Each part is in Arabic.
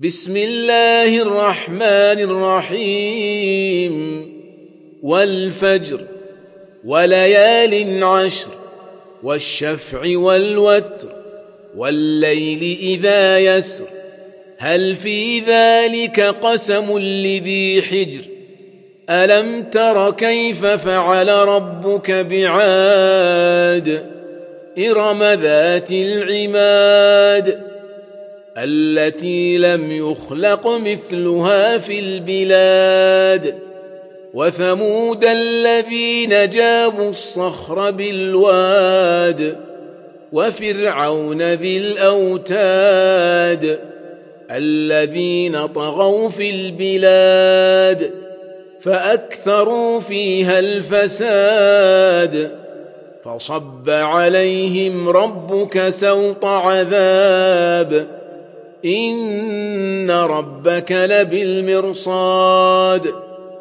بسم الله الرحمن الرحيم والفجر وليال عشر والشفع والوتر والليل إذا يسر هل في ذلك قسم لذي حجر ألم تر كيف فعل ربك بعاد إرم ذات العماد التي لم يخلق مثلها في البلاد وثمود الذين جابوا الصخر بالواد وفرعون ذي الأوتاد الذين طغوا في البلاد فأكثروا فيها الفساد فصب عليهم ربك سوط عذاب إن ربك لبالمرصاد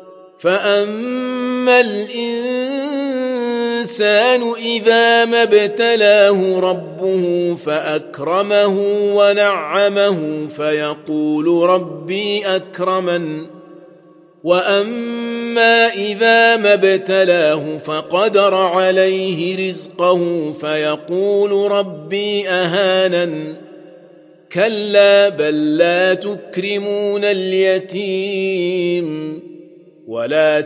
فأما الإنسان إذا ما ابتلاه ربه فأكرمه ونعمه فيقول ربي أكرمن وأما إذا ما ابتلاه فقدر عليه رزقه فيقول ربي أهانن كلا بل لا تكرمون اليتيم ولا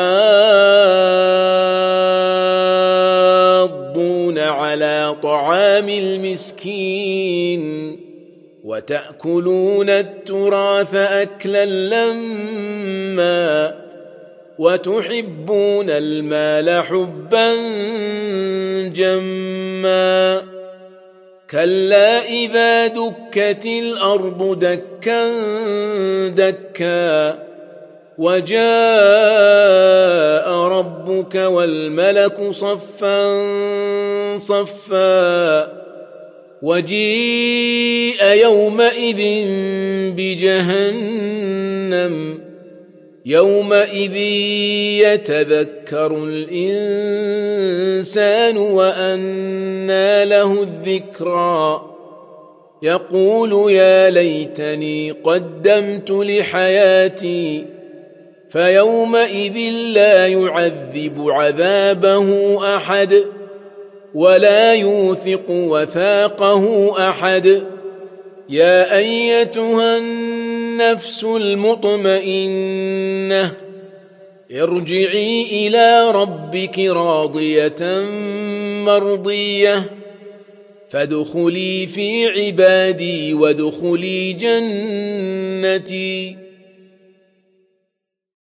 تحاضون على طعام المسكين وتأكلون التراث أكلا لما وتحبون المال حبا جما كلا إذا دكت الأرض دكا دكا وجاء ربك والملك صفا صفا وجيء يومئذ بجهنم يومئذ يتذكر الإنسان وأنى له الذكرى يقول يا ليتني قدمت لحياتي فيومئذ لا يعذب عذابه أحد ولا يوثق وثاقه أحد يا أيتها النفس المطمئنة ارجعي إلى ربك راضية مرضية فادخلي في عبادي وادخلي جنتي